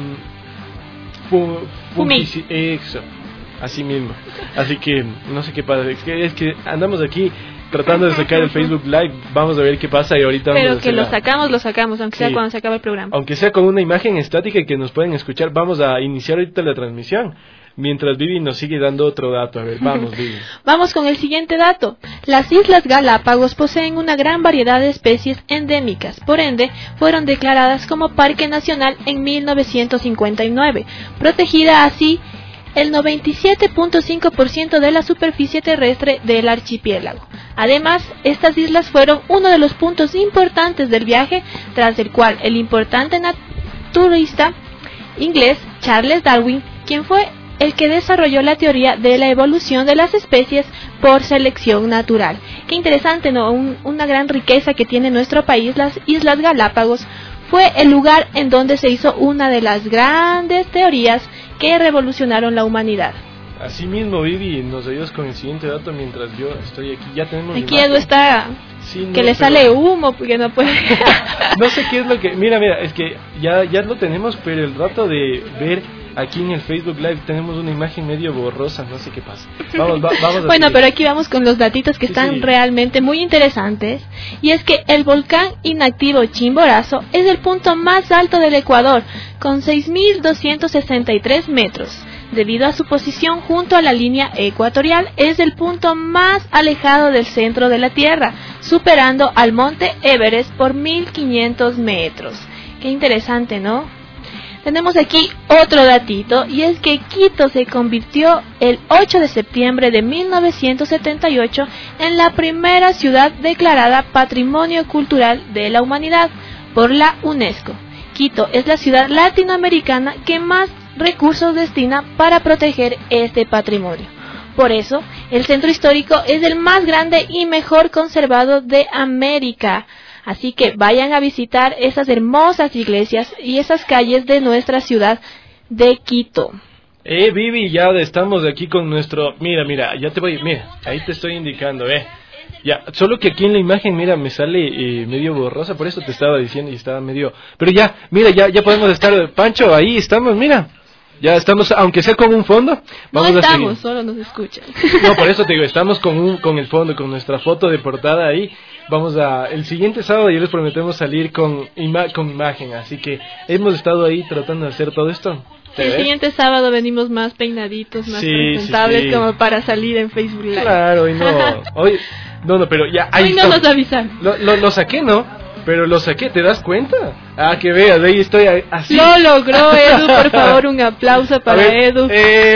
fu, fungici, eso, así mismo. Así que no sé qué pasa, es que, es que andamos aquí tratando de sacar el Facebook Live, vamos a ver qué pasa y ahorita pero vamos a que lo la... sacamos, lo sacamos, aunque sí. sea cuando se acabe el programa. Aunque sea con una imagen estática y que nos pueden escuchar, vamos a iniciar ahorita la transmisión. Mientras Vivi nos sigue dando otro dato. A ver, vamos, Vivi. Vamos con el siguiente dato. Las Islas Galápagos poseen una gran variedad de especies endémicas. Por ende, fueron declaradas como Parque Nacional en mil novecientos cincuenta y nueve. Protegida así el noventa y siete punto cinco por ciento de la superficie terrestre del archipiélago. Además, estas islas fueron uno de los puntos importantes del viaje, tras el cual el importante naturalista inglés Charles Darwin, quien fue el que desarrolló la teoría de la evolución de las especies por selección natural. Qué interesante, ¿no? Un, una gran riqueza que tiene nuestro país, las Islas Galápagos, fue el lugar en donde se hizo una de las grandes teorías que revolucionaron la humanidad. Así mismo, Vivi, nos ayudas con el siguiente dato mientras yo estoy aquí. Ya tenemos aquí Edu está sí, no, que le pero... sale humo porque no puede. No sé qué es lo que... Mira, mira, es que ya, ya lo tenemos, pero el rato de ver aquí en el Facebook Live tenemos una imagen medio borrosa, no sé qué pasa. Vamos, va, vamos a bueno, seguir. Pero aquí vamos con los datitos que están sí. realmente muy interesantes. Y es que el volcán inactivo Chimborazo es el punto más alto del Ecuador, con seis mil doscientos sesenta y tres metros. Debido a su posición junto a la línea ecuatorial, es el punto más alejado del centro de la Tierra, superando al monte Everest por mil quinientos metros. Qué interesante, ¿no? Tenemos aquí otro datito, y es que Quito se convirtió el ocho de septiembre de mil novecientos setenta y ocho en la primera ciudad declarada Patrimonio Cultural de la Humanidad por la UNESCO. Quito es la ciudad latinoamericana que más recursos destina para proteger este patrimonio. Por eso, el centro histórico es el más grande y mejor conservado de América. Así que vayan a visitar esas hermosas iglesias y esas calles de nuestra ciudad de Quito. Eh, Vivi, ya estamos aquí con nuestro... Mira, mira, ya te voy... Mira, ahí te estoy indicando, eh. Ya, solo que aquí en la imagen, mira, me sale eh, medio borrosa, por eso te estaba diciendo y estaba medio... Pero ya, mira, ya, ya podemos estar... Pancho, ahí estamos, mira. Ya estamos, aunque sea con un fondo, vamos no a seguir. estamos, solo nos escuchan. No, por eso te digo, estamos con un, con el fondo, con nuestra foto de portada ahí. Vamos a, el siguiente sábado ya les prometemos salir con, ima, con imagen, así que hemos estado ahí tratando de hacer todo esto. El ves? Siguiente sábado venimos más peinaditos, más sí, presentables, sí, sí. como para salir en Facebook Live. Claro, y no, hoy, no, no, pero ya, ahí hoy no nos avisan. Lo, lo, lo saqué, ¿no? Pero lo saqué, ¿te das cuenta? Ah, que veas, ahí estoy así. Lo logró, Edu, por favor, un aplauso para ver, Edu. Eh...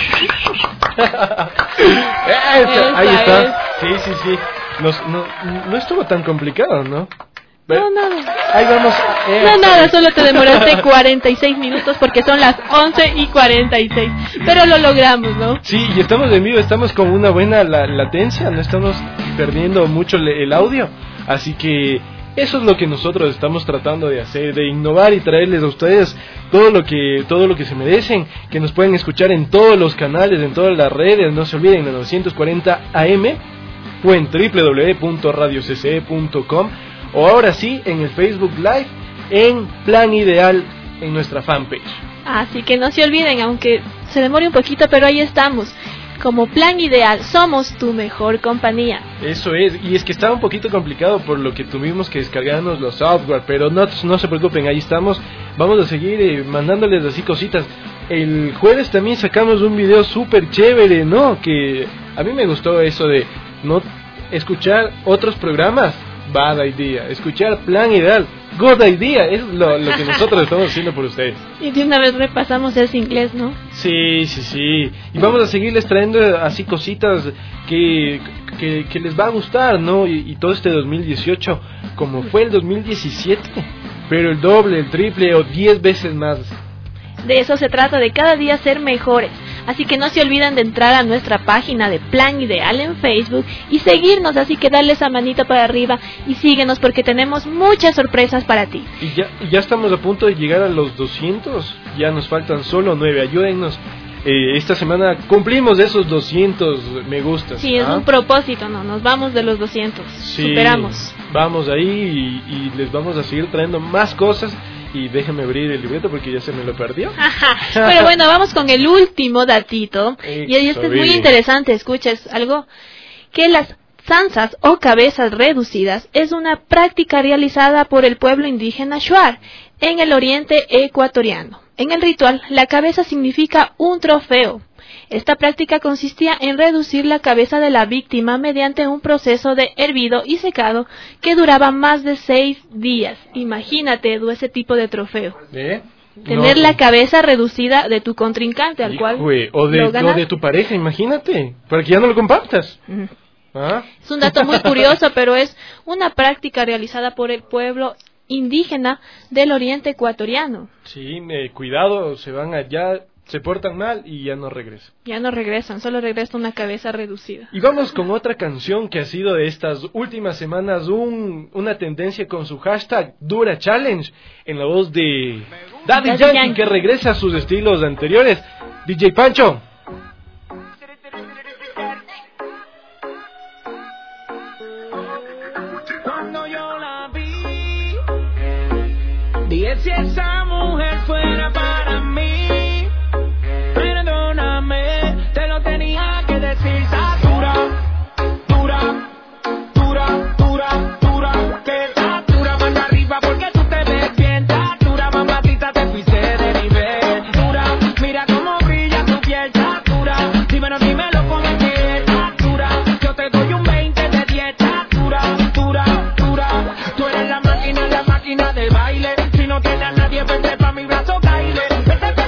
ahí está. Es. Sí, sí, sí. Nos, no, no estuvo tan complicado, ¿no? No, nada. Ahí vamos. Eh, no, nada, solo te demoraste cuarenta y seis minutos porque son las once y cuarenta y seis. Pero lo logramos, ¿no? Sí, y estamos en vivo, estamos con una buena la, latencia, no estamos perdiendo mucho le, el audio. Así que Eso es lo que nosotros estamos tratando de hacer, de innovar y traerles a ustedes todo lo que todo lo que se merecen, que nos pueden escuchar en todos los canales, en todas las redes, no se olviden de novecientos cuarenta A M o en doble u doble u doble u punto radio c c e punto com o ahora sí en el Facebook Live en Plan Ideal en nuestra fanpage. Así que no se olviden, aunque se demore un poquito, pero ahí estamos. Como Plan Ideal, somos tu mejor compañía. Eso es, y es que estaba un poquito complicado por lo que tuvimos que descargarnos los software, pero no, no se preocupen, ahí estamos. Vamos a seguir eh, mandándoles así cositas. El jueves también sacamos un video súper chévere, ¿no? Que a mí me gustó eso de no escuchar otros programas, bad idea. Escuchar Plan Ideal, good idea. Es lo, lo que nosotros estamos haciendo por ustedes. Y de una vez repasamos ese inglés, ¿no? Sí, sí, sí. Y vamos a seguirles trayendo así cositas que, que, que les va a gustar, ¿no? Y, y todo este dos mil dieciocho, como fue el dos mil diecisiete, pero el doble, el triple o diez veces más. De eso se trata, de cada día ser mejores. Así que no se olviden de entrar a nuestra página de Plan Ideal en Facebook y seguirnos, así que dale esa manita para arriba y síguenos porque tenemos muchas sorpresas para ti. Y ya, ya estamos a punto de llegar a los doscientos, ya nos faltan solo nueve, ayúdennos. Eh, esta semana cumplimos esos doscientos me gustas. Sí, es ¿ah? un propósito, no, nos vamos de los doscientos, sí, superamos. Vamos ahí y, y les vamos a seguir trayendo más cosas. Y déjame abrir el libreto porque ya se me lo perdió. Pero bueno, vamos con el último datito. Y este es muy interesante, escuches algo. Que las zanzas o cabezas reducidas es una práctica realizada por el pueblo indígena Shuar en el oriente ecuatoriano. En el ritual, la cabeza significa un trofeo. Esta práctica consistía en reducir la cabeza de la víctima mediante un proceso de hervido y secado que duraba más de seis días. Imagínate, Edu, ese tipo de trofeo. ¿Eh? Tener no. la cabeza reducida de tu contrincante, al cual Híjole, o de, o de tu pareja, imagínate, para que ya no lo compartas. Mm. ¿Ah? Es un dato muy curioso, pero es una práctica realizada por el pueblo indígena del oriente ecuatoriano. Sí, eh, cuidado, se van allá, se portan mal y ya no regresan. Ya no regresan, solo regresa una cabeza reducida. Y vamos con otra canción que ha sido de estas últimas semanas un, una tendencia con su hashtag Dura Challenge, en la voz de Daddy, Daddy Yankee, Yankee, que regresa a sus estilos anteriores. D J Pancho. Cuando yo la vi, dije si esa mujer fuera para mí, perdóname, te lo tenía que decir. Dura, dura, dura, dura, dura, que está dura, manda arriba porque tú te ves bien. Está dura, mamacita, te fuiste de nivel. Dura, mira cómo brilla tu piel. Está dura, dímelo, dímelo con el que está dura. Yo te doy un veinte de dieta. Dura, dura, dura, tú eres la máquina, la máquina de baile. Si no tienes a nadie, vente pa' mi brazo, baile. Vete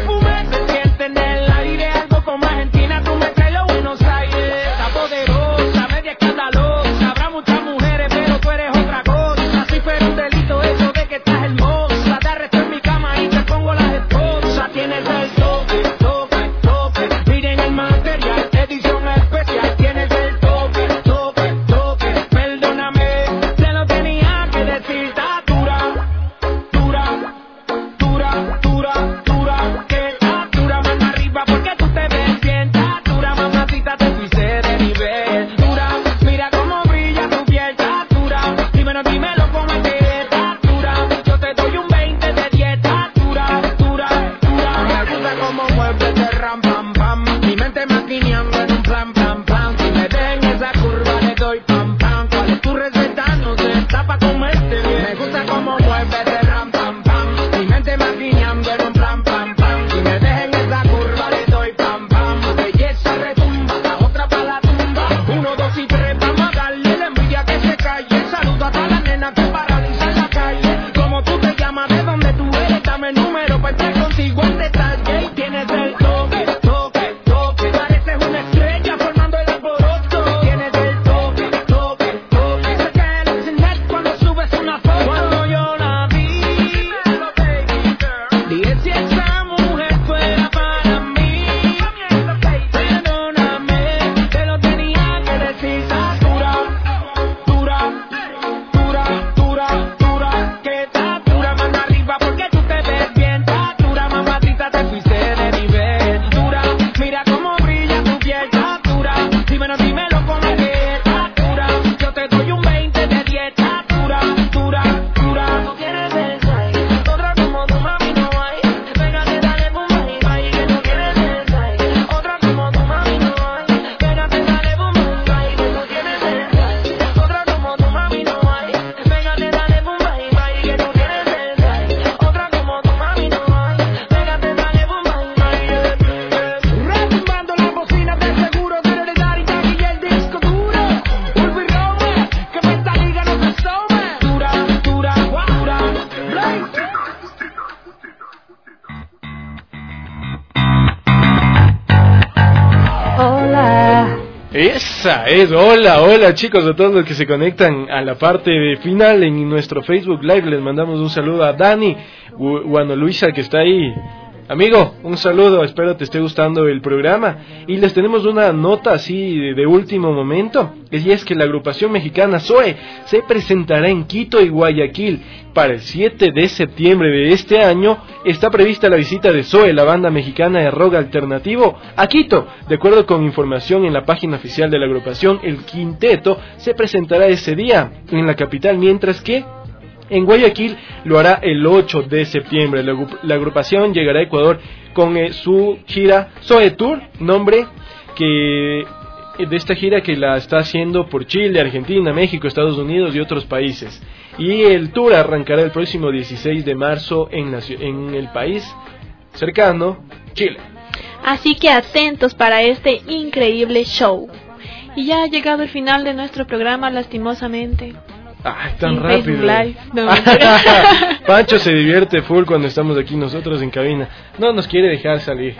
Esa es, hola, hola chicos, a todos los que se conectan a la parte de final en nuestro Facebook Live, les mandamos un saludo a Dani, Juan Luisa que está ahí. Amigo, un saludo, espero te esté gustando el programa. Y les tenemos una nota así de, de último momento, y es que la agrupación mexicana Zoe se presentará en Quito y Guayaquil. Para el siete de septiembre de este año está prevista la visita de Zoe, la banda mexicana de rock alternativo, a Quito. De acuerdo con información en la página oficial de la agrupación, el quinteto se presentará ese día en la capital, mientras que en Guayaquil lo hará el ocho de septiembre. La, la agrupación llegará a Ecuador con eh, su gira Zoe Tour, nombre que de esta gira que la está haciendo por Chile, Argentina, México, Estados Unidos y otros países. Y el tour arrancará el próximo dieciséis de marzo en, la, en el país cercano, Chile. Así que atentos para este increíble show. Y ya ha llegado el final de nuestro programa, lastimosamente. Ay, tan Sin rápido. Live. No, Pancho se divierte full cuando estamos aquí nosotros en cabina. No nos quiere dejar salir.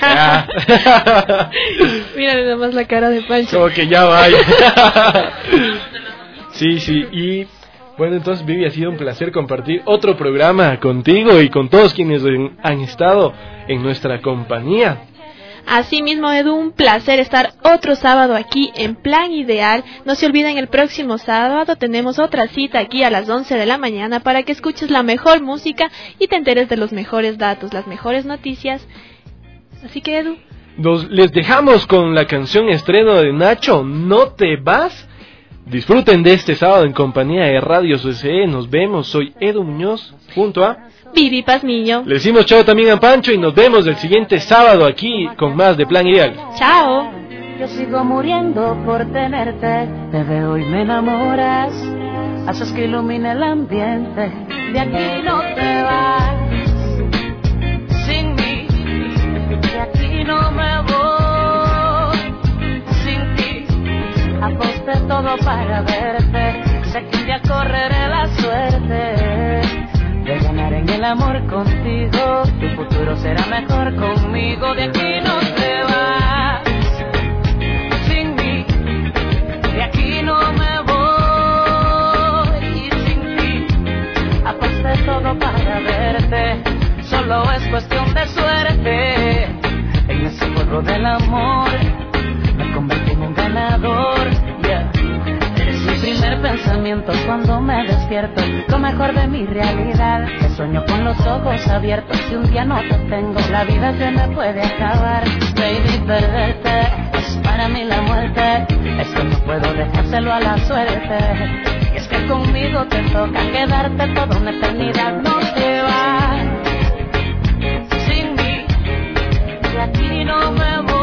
Mira nada más la cara de Pancho. Como que ya vaya. Sí, sí. Y bueno, entonces Vivi, ha sido un placer compartir otro programa contigo y con todos quienes han estado en nuestra compañía. Asimismo, Edu, un placer estar otro sábado aquí en Plan Ideal. No se olviden, el próximo sábado tenemos otra cita aquí a las once de la mañana para que escuches la mejor música y te enteres de los mejores datos, las mejores noticias. Así que, Edu, Nos, les dejamos con la canción estreno de Nacho, No Te Vas. Disfruten de este sábado en compañía de Radio C C E. Nos vemos, soy Edu Muñoz, junto a Vivi Pazmiño. Le decimos chao también a Pancho y nos vemos el siguiente sábado aquí con más de Plan Ideal. Chao. Yo sigo muriendo por tenerte, te veo y me enamoras, haces que ilumine el ambiente, de aquí no te vas, sin mí, de aquí no me voy, sin ti, aposté todo para verte, sé que un día correré la suerte de ganar en el amor contigo, tu futuro será mejor conmigo, de aquí no te vas, sin mí, de aquí no me voy, y sin ti, aposté todo para verte, solo es cuestión de suerte, en ese juego del amor, me convertí en un ganador, yeah. Mi primer pensamiento cuando me despierto, lo mejor de mi realidad, me sueño con los ojos abiertos, si un día no te tengo, la vida se me puede acabar, baby, perderte, es para mí la muerte, esto no puedo dejárselo a la suerte, y es que conmigo te toca quedarte toda una eternidad, no te vas, sin mí, de aquí no me voy,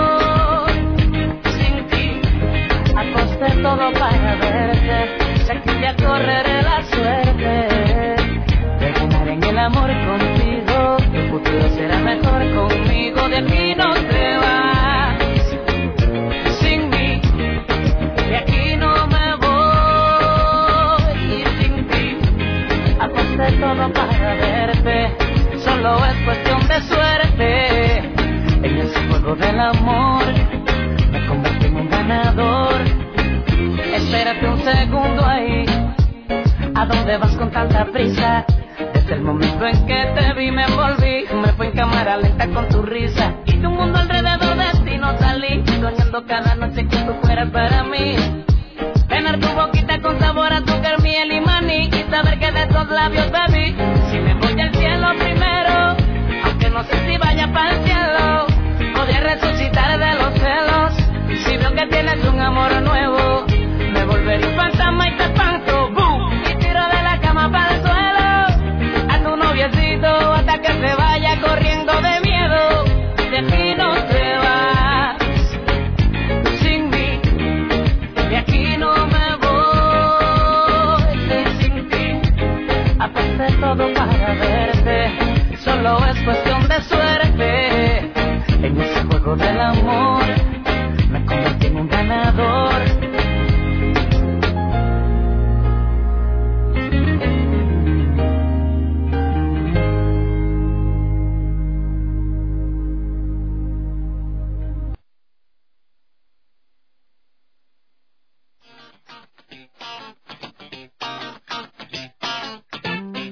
aposté todo para verte, sé que ya correré la suerte de ganar en el amor contigo, tu futuro será mejor conmigo, de aquí no te vas, sin mí, de aquí no me voy, y sin ti, aposté todo para verte, solo es cuestión de suerte, en ese juego del amor, me convertí en un ganador. Espérate un segundo ahí, ¿a dónde vas con tanta prisa? Desde el momento en que te vi me envolví, me fue en cámara lenta con tu risa, y tu mundo alrededor de ti no salí, soñando cada noche que tú fueras para mí, tener tu boquita con sabor a azúcar, miel y maní, y saber que de esos labios bebí, si me voy al cielo primero, aunque no sé si vaya para el cielo, podría resucitar de los celos, si veo que tienes un amor nuevo, me volveré un fantasma y te espanto, boom, y tiro de la cama para el suelo, a tu noviecito hasta que se vaya corriendo de miedo, de aquí no te vas, sin mí, de aquí no me voy, y sin ti, aposté todo para verte, solo es cuestión de suerte, en ese juego del amor, me convertí en un ganador.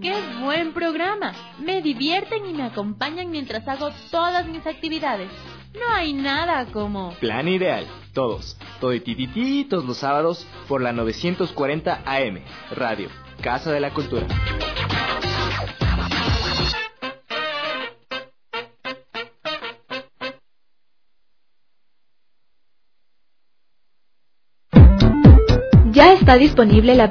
¡Qué buen programa! Me divierten y me acompañan mientras hago todas mis actividades. No hay nada como... Plan Ideal. Todos, todititititos los sábados por la novecientos cuarenta A M. Radio, Casa de la Cultura. Ya está disponible la